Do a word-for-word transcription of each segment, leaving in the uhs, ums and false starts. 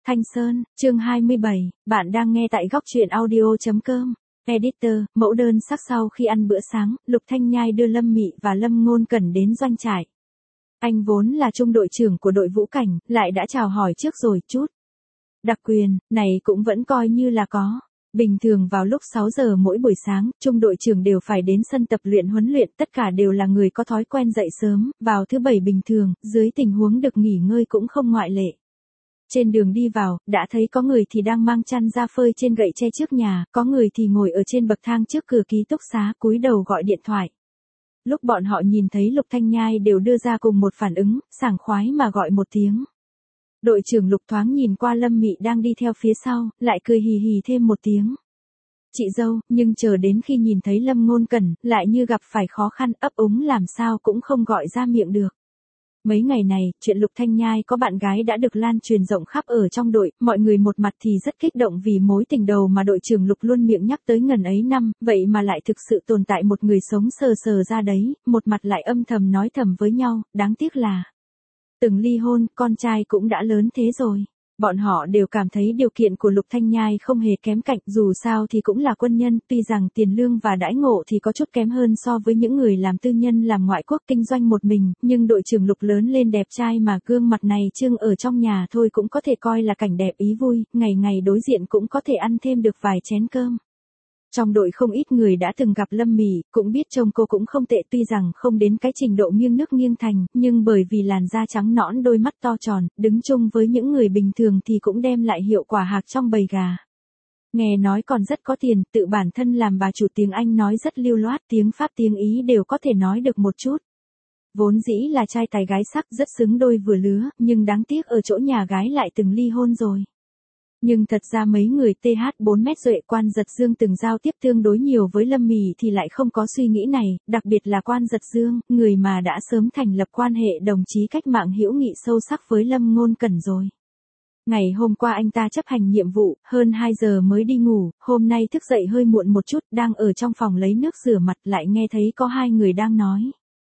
Thanh Sơn, chương hai mươi bảy, bạn đang nghe tại góc truyện audio chấm com. Editor, mẫu đơn sắc. Sau khi ăn bữa sáng, Lục Thanh Nhai đưa Lâm Mị và Lâm Ngôn Cẩn đến doanh trại. Anh vốn là trung đội trưởng của đội vũ cảnh, lại đã chào hỏi trước rồi chút. Đặc quyền, này cũng vẫn coi như là có. Bình thường vào lúc sáu giờ mỗi buổi sáng, trung đội trưởng đều phải đến sân tập luyện huấn luyện, tất cả đều là người có thói quen dậy sớm, vào thứ bảy bình thường, dưới tình huống được nghỉ ngơi cũng không ngoại lệ. Trên đường đi vào, đã thấy có người thì đang mang chăn ra phơi trên gậy tre trước nhà, có người thì ngồi ở trên bậc thang trước cửa ký túc xá cúi đầu gọi điện thoại. Lúc bọn họ nhìn thấy Lục Thanh Nhai đều đưa ra cùng một phản ứng, sảng khoái mà gọi một tiếng. Đội trưởng Lục thoáng nhìn qua Lâm Mị đang đi theo phía sau, lại cười hì hì thêm một tiếng. Chị dâu, nhưng chờ đến khi nhìn thấy Lâm Ngôn Cẩn, lại như gặp phải khó khăn, ấp úng làm sao cũng không gọi ra miệng được. Mấy ngày này, chuyện Lục Thanh Nhai có bạn gái đã được lan truyền rộng khắp ở trong đội, mọi người một mặt thì rất kích động vì mối tình đầu mà đội trưởng Lục luôn miệng nhắc tới ngần ấy năm, vậy mà lại thực sự tồn tại một người sống sờ sờ ra đấy, một mặt lại âm thầm nói thầm với nhau, đáng tiếc là từng ly hôn, con trai cũng đã lớn thế rồi. Bọn họ đều cảm thấy điều kiện của Lục Thanh Nhai không hề kém cạnh, dù sao thì cũng là quân nhân, tuy rằng tiền lương và đãi ngộ thì có chút kém hơn so với những người làm tư nhân làm ngoại quốc kinh doanh một mình, nhưng đội trưởng Lục lớn lên đẹp trai mà gương mặt này trưng ở trong nhà thôi cũng có thể coi là cảnh đẹp ý vui, ngày ngày đối diện cũng có thể ăn thêm được vài chén cơm. Trong đội không ít người đã từng gặp Lâm Mị, cũng biết trông cô cũng không tệ, tuy rằng không đến cái trình độ nghiêng nước nghiêng thành, nhưng bởi vì làn da trắng nõn đôi mắt to tròn, đứng chung với những người bình thường thì cũng đem lại hiệu quả hạc trong bầy gà. Nghe nói còn rất có tiền, tự bản thân làm bà chủ tiếng Anh nói rất lưu loát, tiếng Pháp tiếng Ý đều có thể nói được một chút. Vốn dĩ là trai tài gái sắc, rất xứng đôi vừa lứa, nhưng đáng tiếc ở chỗ nhà gái lại từng ly hôn rồi. Nhưng thật ra mấy người tê hát bốn mét duệ Quan Giật Dương từng giao tiếp tương đối nhiều với Lâm Mị thì lại không có suy nghĩ này, đặc biệt là Quan Giật Dương, người mà đã sớm thành lập quan hệ đồng chí cách mạng hữu nghị sâu sắc với Lâm Ngôn Cẩn rồi. Ngày hôm qua anh ta chấp hành nhiệm vụ, hơn hai giờ mới đi ngủ, hôm nay thức dậy hơi muộn một chút, đang ở trong phòng lấy nước rửa mặt lại nghe thấy có hai người đang nói.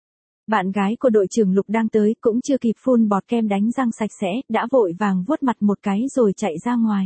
Bạn gái của đội trưởng Lục đang tới, cũng chưa kịp phun bọt kem đánh răng sạch sẽ, đã vội vàng vuốt mặt một cái rồi chạy ra ngoài.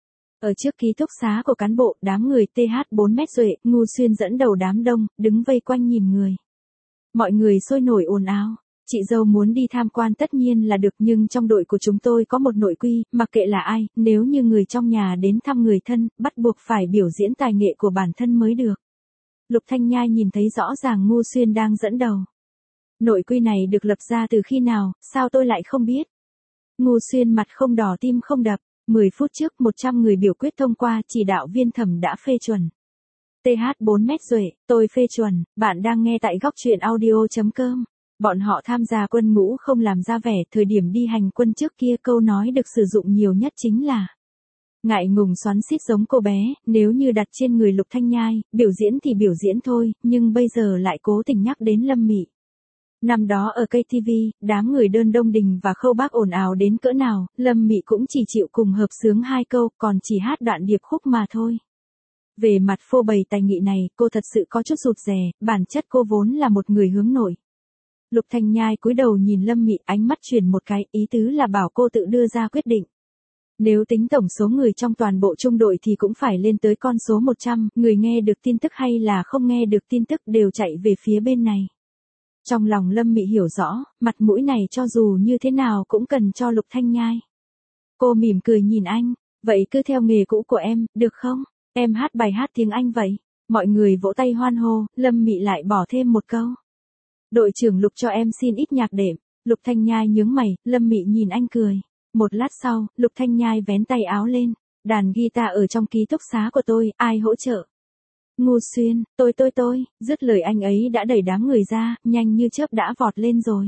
Ở trước ký túc xá của cán bộ, đám người tê hát bốn mét duệ, Ngu Xuyên dẫn đầu đám đông, đứng vây quanh nhìn người. Mọi người sôi nổi ồn ào. Chị dâu muốn đi tham quan tất nhiên là được, nhưng trong đội của chúng tôi có một nội quy, mặc kệ là ai, nếu như người trong nhà đến thăm người thân, bắt buộc phải biểu diễn tài nghệ của bản thân mới được. Lục Thanh Nhai nhìn thấy rõ ràng Ngu Xuyên đang dẫn đầu. Nội quy này được lập ra từ khi nào, sao tôi lại không biết? Ngu Xuyên mặt không đỏ tim không đập, mười phút trước một trăm người biểu quyết thông qua, chỉ đạo viên thẩm đã phê chuẩn. tê hát bốn mét duệ, tôi phê chuẩn, bạn đang nghe tại góc truyện audio chấm com. Bọn họ tham gia quân ngũ không làm ra vẻ, thời điểm đi hành quân trước kia câu nói được sử dụng nhiều nhất chính là ngại ngùng xoắn xít giống cô bé, nếu như đặt trên người Lục Thanh Nhai, biểu diễn thì biểu diễn thôi, nhưng bây giờ lại cố tình nhắc đến Lâm Mị. Năm đó ở ca tê vê, đám người Đơn Đông Đình và Khâu Bác ồn ào đến cỡ nào, Lâm Mị cũng chỉ chịu cùng hợp sướng hai câu, còn chỉ hát đoạn điệp khúc mà thôi. Về mặt phô bày tài nghệ này, cô thật sự có chút rụt rè, bản chất cô vốn là một người hướng nội. Lục Thanh Nhai cúi đầu nhìn Lâm Mị, ánh mắt chuyển một cái, ý tứ là bảo cô tự đưa ra quyết định. Nếu tính tổng số người trong toàn bộ trung đội thì cũng phải lên tới con số một trăm, người nghe được tin tức hay là không nghe được tin tức đều chạy về phía bên này. Trong lòng Lâm Mị hiểu rõ, mặt mũi này cho dù như thế nào cũng cần cho Lục Thanh Nhai. Cô mỉm cười nhìn anh, vậy cứ theo nghề cũ của em, được không? Em hát bài hát tiếng Anh vậy. Mọi người vỗ tay hoan hô, Lâm Mị lại bỏ thêm một câu. Đội trưởng Lục cho em xin ít nhạc đệm. Lục Thanh Nhai nhướng mày, Lâm Mị nhìn anh cười. Một lát sau, Lục Thanh Nhai vén tay áo lên. Đàn guitar ở trong ký túc xá của tôi, ai hỗ trợ? Ngu Xuyên, tôi tôi tôi, dứt lời anh ấy đã đẩy đám người ra, nhanh như chớp đã vọt lên rồi.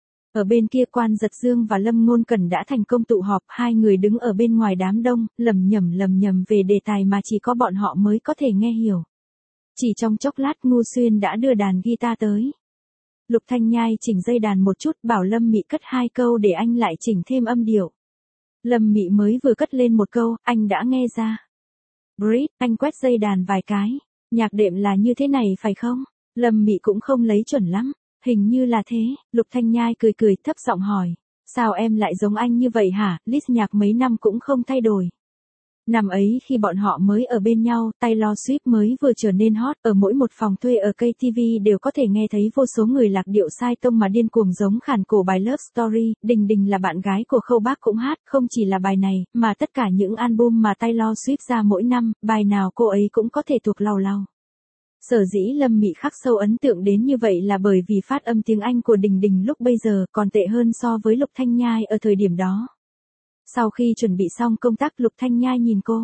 Ở bên kia Quan Giật Dương và Lâm Ngôn Cẩn đã thành công tụ họp, hai người đứng ở bên ngoài đám đông, lầm nhầm lầm nhầm về đề tài mà chỉ có bọn họ mới có thể nghe hiểu. Chỉ trong chốc lát Ngu Xuyên đã đưa đàn guitar tới. Lục Thanh Nhai chỉnh dây đàn một chút, bảo Lâm Mị cất hai câu để anh lại chỉnh thêm âm điệu. Lâm Mị mới vừa cất lên một câu, anh đã nghe ra. Brit, anh quét dây đàn vài cái. Nhạc đệm là như thế này phải không? Lâm Mị cũng không lấy chuẩn lắm. Hình như là thế. Lục Thanh Nhai cười cười thấp giọng hỏi. Sao em lại giống anh như vậy hả, list nhạc mấy năm cũng không thay đổi. Năm ấy khi bọn họ mới ở bên nhau, Taylor Swift mới vừa trở nên hot, ở mỗi một phòng thuê ở ca tê vê đều có thể nghe thấy vô số người lạc điệu sai tông mà điên cuồng giống khản cổ bài Love Story. Đình Đình là bạn gái của Khâu Bác cũng hát, không chỉ là bài này, mà tất cả những album mà Taylor Swift ra mỗi năm, bài nào cô ấy cũng có thể thuộc lầu lầu. Sở dĩ Lâm Mị khắc sâu ấn tượng đến như vậy là bởi vì phát âm tiếng Anh của Đình Đình lúc bây giờ còn tệ hơn so với Lục Thanh Nhai ở thời điểm đó. Sau khi chuẩn bị xong công tác, Lục Thanh Nhai nhìn cô.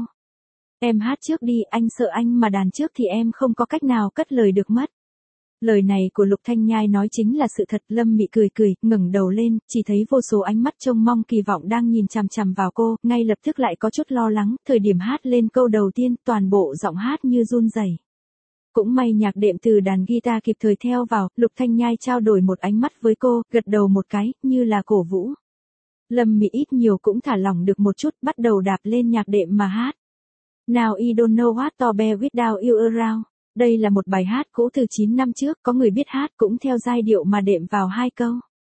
Em hát trước đi, anh sợ anh mà đàn trước thì em không có cách nào cất lời được mất. Lời này của Lục Thanh Nhai nói chính là sự thật. Lâm Mị cười cười, ngẩng đầu lên, chỉ thấy vô số ánh mắt trông mong kỳ vọng đang nhìn chằm chằm vào cô, ngay lập tức lại có chút lo lắng, thời điểm hát lên câu đầu tiên, toàn bộ giọng hát như run rẩy. Cũng may nhạc đệm từ đàn guitar kịp thời theo vào, Lục Thanh Nhai trao đổi một ánh mắt với cô, gật đầu một cái, như là cổ vũ. Lâm Mị ít nhiều cũng thả lỏng được một chút, bắt đầu đạp lên nhạc đệm mà hát. Now I don't know what to bear without you around. Đây là một bài hát cũ từ chín năm trước, có người biết hát cũng theo giai điệu mà đệm vào hai câu.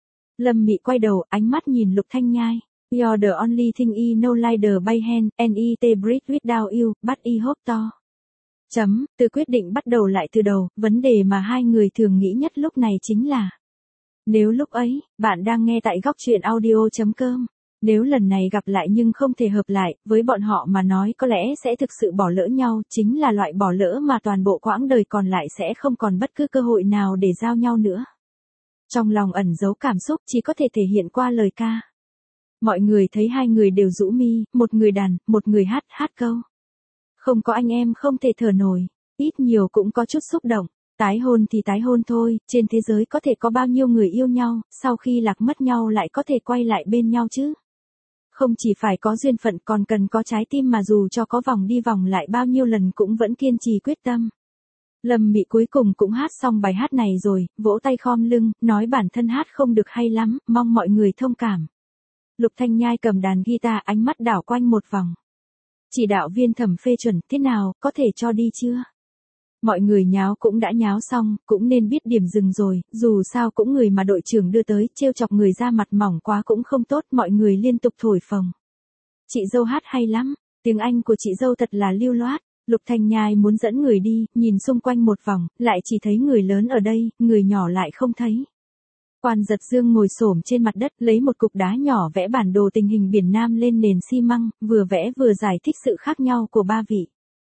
Lâm Mị quay đầu, ánh mắt nhìn Lục Thanh Nhai. You're the only thing I know like the by hand, and I te breathe without you, but I hope to. Chấm, từ quyết định bắt đầu lại từ đầu, vấn đề mà hai người thường nghĩ nhất lúc này chính là nếu lúc ấy, bạn đang nghe tại góc truyện audio chấm com. Nếu lần này gặp lại nhưng không thể hợp lại, với bọn họ mà nói có lẽ sẽ thực sự bỏ lỡ nhau, chính là loại bỏ lỡ mà toàn bộ quãng đời còn lại sẽ không còn bất cứ cơ hội nào để giao nhau nữa. Trong lòng ẩn giấu cảm xúc chỉ có thể thể hiện qua lời ca. Mọi người thấy hai người đều rũ mi, một người đàn, một người hát, hát câu. Không có anh em không thể thở nổi, ít nhiều cũng có chút xúc động. Tái hôn thì tái hôn thôi, trên thế giới có thể có bao nhiêu người yêu nhau, sau khi lạc mất nhau lại có thể quay lại bên nhau chứ. Không chỉ phải có duyên phận còn cần có trái tim mà dù cho có vòng đi vòng lại bao nhiêu lần cũng vẫn kiên trì quyết tâm. Lâm Mị cuối cùng cũng hát xong bài hát này rồi, vỗ tay khom lưng, nói bản thân hát không được hay lắm, mong mọi người thông cảm. Lục Thanh Nhai cầm đàn guitar, ánh mắt đảo quanh một vòng. Chỉ đạo viên Thẩm phê chuẩn, thế nào, có thể cho đi chưa? Mọi người nháo cũng đã nháo xong, cũng nên biết điểm dừng rồi, dù sao cũng người mà đội trưởng đưa tới, trêu chọc người ra mặt mỏng quá cũng không tốt, mọi người liên tục thổi phồng. Chị dâu hát hay lắm, tiếng Anh của chị dâu thật là lưu loát. Lục Thanh Nhai muốn dẫn người đi, nhìn xung quanh một vòng, lại chỉ thấy người lớn ở đây, người nhỏ lại không thấy. Quan Giật Dương ngồi xổm trên mặt đất, lấy một cục đá nhỏ vẽ bản đồ tình hình biển Nam lên nền xi măng, vừa vẽ vừa giải thích sự khác nhau của ba vị.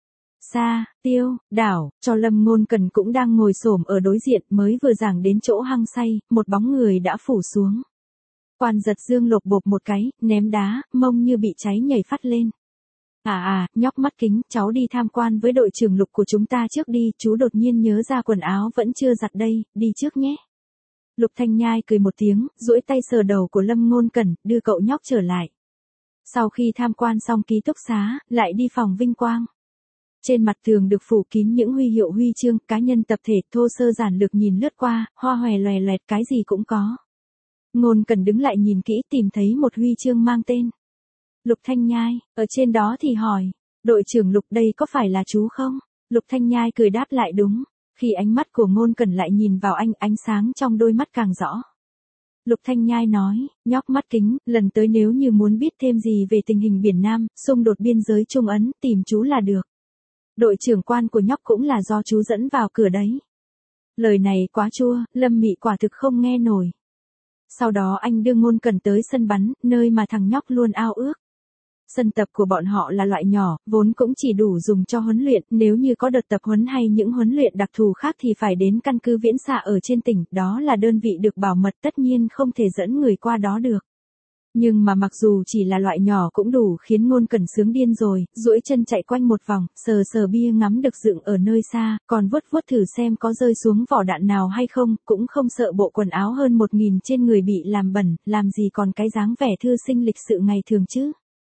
Sa, Tiêu, Đảo, cho Lâm Ngôn Cần cũng đang ngồi xổm ở đối diện, mới vừa giảng đến chỗ hăng say, một bóng người đã phủ xuống. Quan Giật Dương lột bột một cái, ném đá, mông như bị cháy nhảy phát lên. À à, nhóc mắt kính, cháu đi tham quan với đội trưởng Lục của chúng ta trước đi, chú đột nhiên nhớ ra quần áo vẫn chưa giặt đây, đi trước nhé. Lục Thanh Nhai cười một tiếng, duỗi tay sờ đầu của Lâm Ngôn Cần, đưa cậu nhóc trở lại. Sau khi tham quan xong ký túc xá, lại đi phòng vinh quang. Trên mặt tường được phủ kín những huy hiệu huy chương, cá nhân tập thể, thô sơ giản lược nhìn lướt qua, hoa hòe loè loẹt cái gì cũng có. Ngôn Cần đứng lại nhìn kỹ tìm thấy một huy chương mang tên Lục Thanh Nhai, ở trên đó thì hỏi, đội trưởng Lục đây có phải là chú không? Lục Thanh Nhai cười đáp lại đúng. Khi ánh mắt của Ngôn Cần lại nhìn vào anh, ánh sáng trong đôi mắt càng rõ. Lục Thanh Nhai nói, nhóc mắt kính, lần tới nếu như muốn biết thêm gì về tình hình biển Nam, xung đột biên giới Trung Ấn, tìm chú là được. Đội trưởng Quan của nhóc cũng là do chú dẫn vào cửa đấy. Lời này quá chua, Lâm Mị quả thực không nghe nổi. Sau đó anh đưa Ngôn Cần tới sân bắn, nơi mà thằng nhóc luôn ao ước. Sân tập của bọn họ là loại nhỏ, vốn cũng chỉ đủ dùng cho huấn luyện, nếu như có đợt tập huấn hay những huấn luyện đặc thù khác thì phải đến căn cứ Viễn Xạ ở trên tỉnh, đó là đơn vị được bảo mật tất nhiên không thể dẫn người qua đó được. Nhưng mà mặc dù chỉ là loại nhỏ cũng đủ khiến Ngôn Cần sướng điên rồi, duỗi chân chạy quanh một vòng, sờ sờ bia ngắm được dựng ở nơi xa, còn vuốt vuốt thử xem có rơi xuống vỏ đạn nào hay không, cũng không sợ bộ quần áo hơn một nghìn trên người bị làm bẩn, làm gì còn cái dáng vẻ thư sinh lịch sự ngày thường chứ.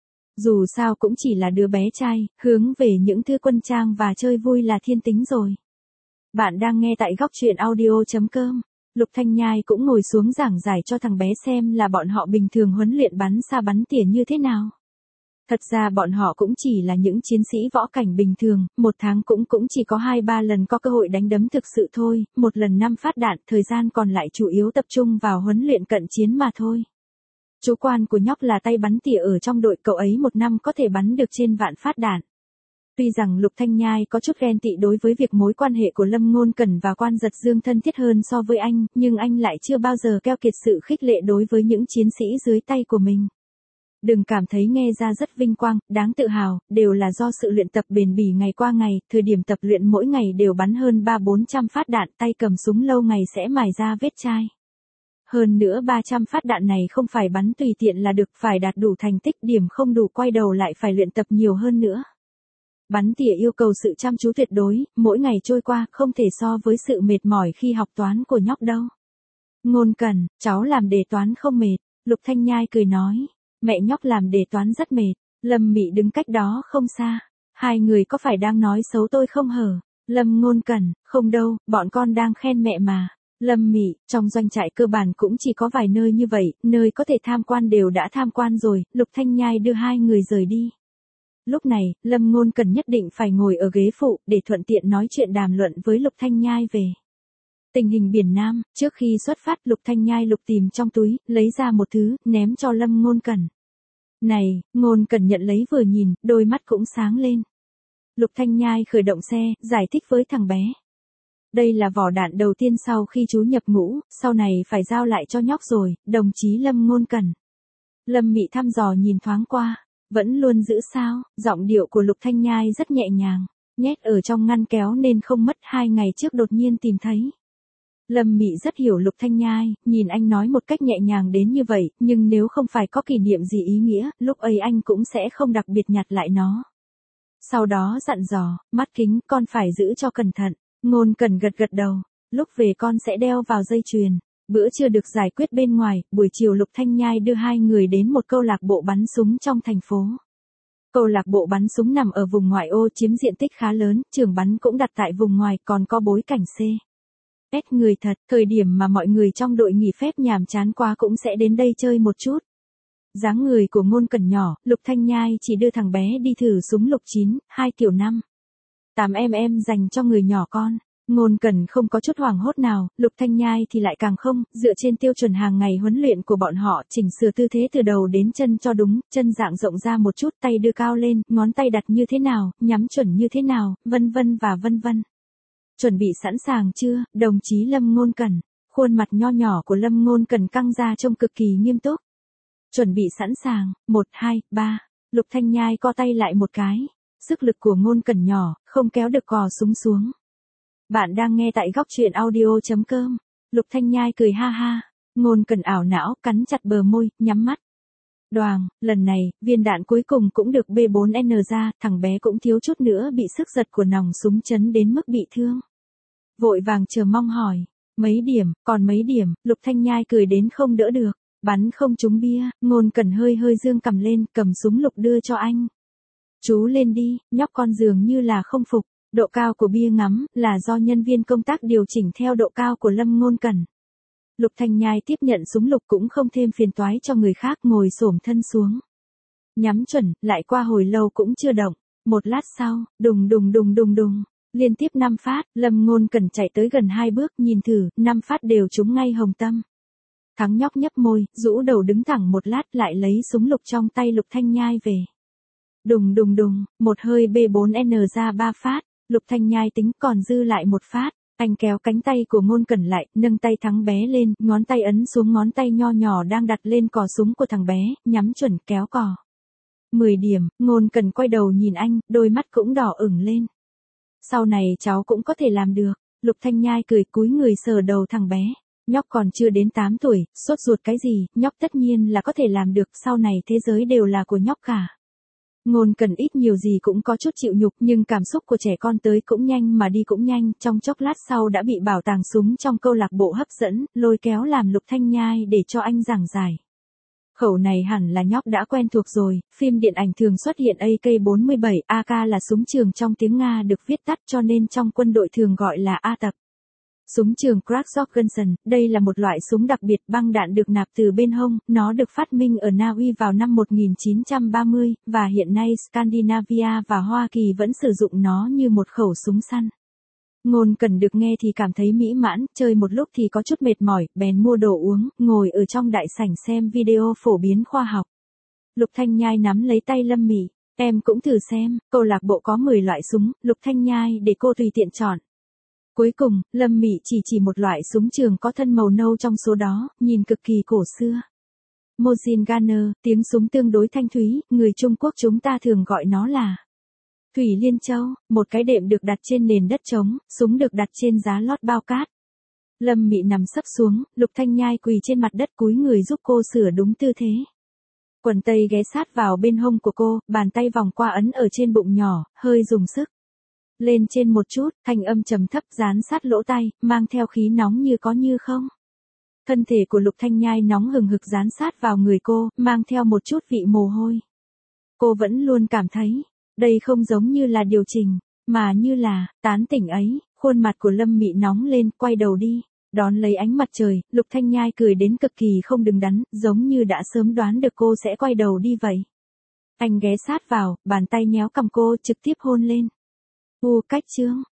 Dù sao cũng chỉ là đứa bé trai, hướng về những thứ quân trang và chơi vui là thiên tính rồi. Bạn đang nghe tại góc truyện audio chấm com. Lục Thanh Nhai cũng ngồi xuống giảng giải cho thằng bé xem là bọn họ bình thường huấn luyện bắn xa bắn tỉa như thế nào. Thật ra bọn họ cũng chỉ là những chiến sĩ võ cảnh bình thường, một tháng cũng cũng chỉ có hai ba lần có cơ hội đánh đấm thực sự thôi, một lần năm phát đạn, thời gian còn lại chủ yếu tập trung vào huấn luyện cận chiến mà thôi. Chú quan của nhóc là tay bắn tỉa ở trong đội, cậu ấy một năm có thể bắn được trên vạn phát đạn. Tuy rằng Lục Thanh Nhai có chút ghen tị đối với việc mối quan hệ của Lâm Ngôn Cẩn và Quan Giật Dương thân thiết hơn so với anh, nhưng anh lại chưa bao giờ keo kiệt sự khích lệ đối với những chiến sĩ dưới tay của mình. Đừng cảm thấy nghe ra rất vinh quang, đáng tự hào, đều là do sự luyện tập bền bỉ ngày qua ngày, thời điểm tập luyện mỗi ngày đều bắn hơn ba bốn trăm phát đạn, tay cầm súng lâu ngày sẽ mài ra vết chai. Hơn nữa ba trăm phát đạn này không phải bắn tùy tiện là được, phải đạt đủ thành tích, điểm không đủ quay đầu lại phải luyện tập nhiều hơn nữa. Bắn tỉa yêu cầu sự chăm chú tuyệt đối, mỗi ngày trôi qua không thể so với sự mệt mỏi khi học toán của nhóc đâu. Ngôn Cẩn, cháu làm đề toán không mệt, Lục Thanh Nhai cười nói. Mẹ nhóc làm đề toán rất mệt. Lâm Mị đứng cách đó không xa. Hai người có phải đang nói xấu tôi không hở? Lâm Ngôn Cẩn, không đâu, bọn con đang khen mẹ mà. Lâm Mị, trong doanh trại cơ bản cũng chỉ có vài nơi như vậy, nơi có thể tham quan đều đã tham quan rồi. Lục Thanh Nhai đưa hai người rời đi. Lúc này, Lâm Ngôn Cẩn nhất định phải ngồi ở ghế phụ để thuận tiện nói chuyện đàm luận với Lục Thanh Nhai về tình hình biển Nam. Trước khi xuất phát, Lục Thanh Nhai lục tìm trong túi, lấy ra một thứ, ném cho Lâm Ngôn Cẩn. Này, Ngôn Cẩn nhận lấy vừa nhìn, đôi mắt cũng sáng lên. Lục Thanh Nhai khởi động xe, giải thích với thằng bé. Đây là vỏ đạn đầu tiên sau khi chú nhập ngũ, sau này phải giao lại cho nhóc rồi, đồng chí Lâm Ngôn Cẩn. Lâm Mị thăm dò nhìn thoáng qua, vẫn luôn giữ sao, giọng điệu của Lục Thanh Nhai rất nhẹ nhàng, nhét ở trong ngăn kéo nên không mất hai ngày trước đột nhiên tìm thấy. Lâm Mị rất hiểu Lục Thanh Nhai, nhìn anh nói một cách nhẹ nhàng đến như vậy, nhưng nếu không phải có kỷ niệm gì ý nghĩa, lúc ấy anh cũng sẽ không đặc biệt nhặt lại nó. Sau đó dặn dò, mắt kính con phải giữ cho cẩn thận. Ngôn Cẩn gật gật đầu, lúc về con sẽ đeo vào dây chuyền. Bữa trưa được giải quyết bên ngoài, buổi chiều Lục Thanh Nhai đưa hai người đến một câu lạc bộ bắn súng trong thành phố. Câu lạc bộ bắn súng nằm ở vùng ngoại ô chiếm diện tích khá lớn, trường bắn cũng đặt tại vùng ngoài, còn có bối cảnh C. S người thật, thời điểm mà mọi người trong đội nghỉ phép nhàm chán quá cũng sẽ đến đây chơi một chút. Dáng người của Ngôn Cẩn nhỏ, Lục Thanh Nhai chỉ đưa thằng bé đi thử súng lục chín, hai tiểu năm. tám mi-li-mét dành cho người nhỏ con. Ngôn Cẩn không có chút hoảng hốt nào, Lục Thanh Nhai thì lại càng không, dựa trên tiêu chuẩn hàng ngày huấn luyện của bọn họ, chỉnh sửa tư thế từ đầu đến chân cho đúng, chân dạng rộng ra một chút, tay đưa cao lên, ngón tay đặt như thế nào, nhắm chuẩn như thế nào, vân vân và vân vân. Chuẩn bị sẵn sàng chưa, đồng chí Lâm Ngôn Cẩn? Khuôn mặt nho nhỏ của Lâm Ngôn Cẩn căng ra trông cực kỳ nghiêm túc. Chuẩn bị sẵn sàng, một, hai, ba. Lục Thanh Nhai co tay lại một cái. Sức lực của Ngôn Cẩn nhỏ, không kéo được cò súng xuống. Bạn đang nghe tại góc truyện audio chấm com. Lục Thanh Nhai cười ha ha. Ngôn Cẩn ảo não, cắn chặt bờ môi, nhắm mắt. Đoàng, lần này, viên đạn cuối cùng cũng được B bốn N ra, thằng bé cũng thiếu chút nữa bị sức giật của nòng súng chấn đến mức bị thương. Vội vàng chờ mong hỏi, mấy điểm, còn mấy điểm, Lục Thanh Nhai cười đến không đỡ được, bắn không trúng bia, Ngôn Cẩn hơi hơi dương cầm lên, cầm súng lục đưa cho anh. Chú lên đi, nhóc con dường như là không phục, độ cao của bia ngắm, là do nhân viên công tác điều chỉnh theo độ cao của Lâm Ngôn Cẩn. Lục Thanh Nhai tiếp nhận súng lục cũng không thêm phiền toái cho người khác, ngồi xổm thân xuống. Nhắm chuẩn, lại qua hồi lâu cũng chưa động. Một lát sau, đùng đùng đùng đùng đùng, liên tiếp năm phát, Lâm Ngôn Cẩn chạy tới gần hai bước, nhìn thử, năm phát đều trúng ngay hồng tâm. Thắng nhóc nhấp môi, rũ đầu đứng thẳng một lát, lại lấy súng lục trong tay Lục Thanh Nhai về. Đùng đùng đùng, một hơi B bốn N ra ba phát, Lục Thanh Nhai tính còn dư lại một phát. Anh kéo cánh tay của Ngôn Cẩn lại, nâng tay thắng bé lên, ngón tay ấn xuống ngón tay nho nhỏ đang đặt lên cò súng của thằng bé, nhắm chuẩn kéo cò. mười điểm, Ngôn Cẩn quay đầu nhìn anh, đôi mắt cũng đỏ ửng lên. Sau này cháu cũng có thể làm được. Lục Thanh Nhai cười cúi người sờ đầu thằng bé. Nhóc còn chưa đến tám tuổi, sốt ruột cái gì, nhóc tất nhiên là có thể làm được, sau này thế giới đều là của nhóc cả. Ngôn Cẩn ít nhiều gì cũng có chút chịu nhục, nhưng cảm xúc của trẻ con tới cũng nhanh mà đi cũng nhanh, trong chốc lát sau đã bị bảo tàng súng trong câu lạc bộ hấp dẫn, lôi kéo làm Lục Thanh Nhai để cho anh giảng giải. Khẩu này hẳn là nhóc đã quen thuộc rồi, phim điện ảnh thường xuất hiện A K bốn mươi bảy, A K là súng trường trong tiếng Nga được viết tắt cho nên trong quân đội thường gọi là A tập. Súng trường Krag-Jorgensen, đây là một loại súng đặc biệt, băng đạn được nạp từ bên hông, nó được phát minh ở Na Uy vào năm một nghìn chín trăm ba mươi, và hiện nay Scandinavia và Hoa Kỳ vẫn sử dụng nó như một khẩu súng săn. Ngôn Cần được nghe thì cảm thấy mỹ mãn, chơi một lúc thì có chút mệt mỏi, bèn mua đồ uống, ngồi ở trong đại sảnh xem video phổ biến khoa học. Lục Thanh Nhai nắm lấy tay Lâm Mị, em cũng thử xem, câu lạc bộ có mười loại súng, Lục Thanh Nhai để cô tùy tiện chọn. Cuối cùng, Lâm Mị chỉ chỉ một loại súng trường có thân màu nâu trong số đó, nhìn cực kỳ cổ xưa. Machine Gunner, tiếng súng tương đối thanh thúy, người Trung Quốc chúng ta thường gọi nó là Thủy Liên Châu, một cái đệm được đặt trên nền đất trống, súng được đặt trên giá lót bao cát. Lâm Mị nằm sấp xuống, Lục Thanh Nhai quỳ trên mặt đất cúi người giúp cô sửa đúng tư thế. Quần tây ghé sát vào bên hông của cô, bàn tay vòng qua ấn ở trên bụng nhỏ, hơi dùng sức. Lên trên một chút, thanh âm trầm thấp dán sát lỗ tai, mang theo khí nóng như có như không. Thân thể của Lục Thanh Nhai nóng hừng hực dán sát vào người cô, mang theo một chút vị mồ hôi. Cô vẫn luôn cảm thấy, đây không giống như là điều chỉnh, mà như là, tán tỉnh ấy. Khuôn mặt của Lâm Mị nóng lên, quay đầu đi, đón lấy ánh mặt trời, Lục Thanh Nhai cười đến cực kỳ không đứng đắn, giống như đã sớm đoán được cô sẽ quay đầu đi vậy. Anh ghé sát vào, bàn tay nhéo cằm cô, trực tiếp hôn lên. U cách chương.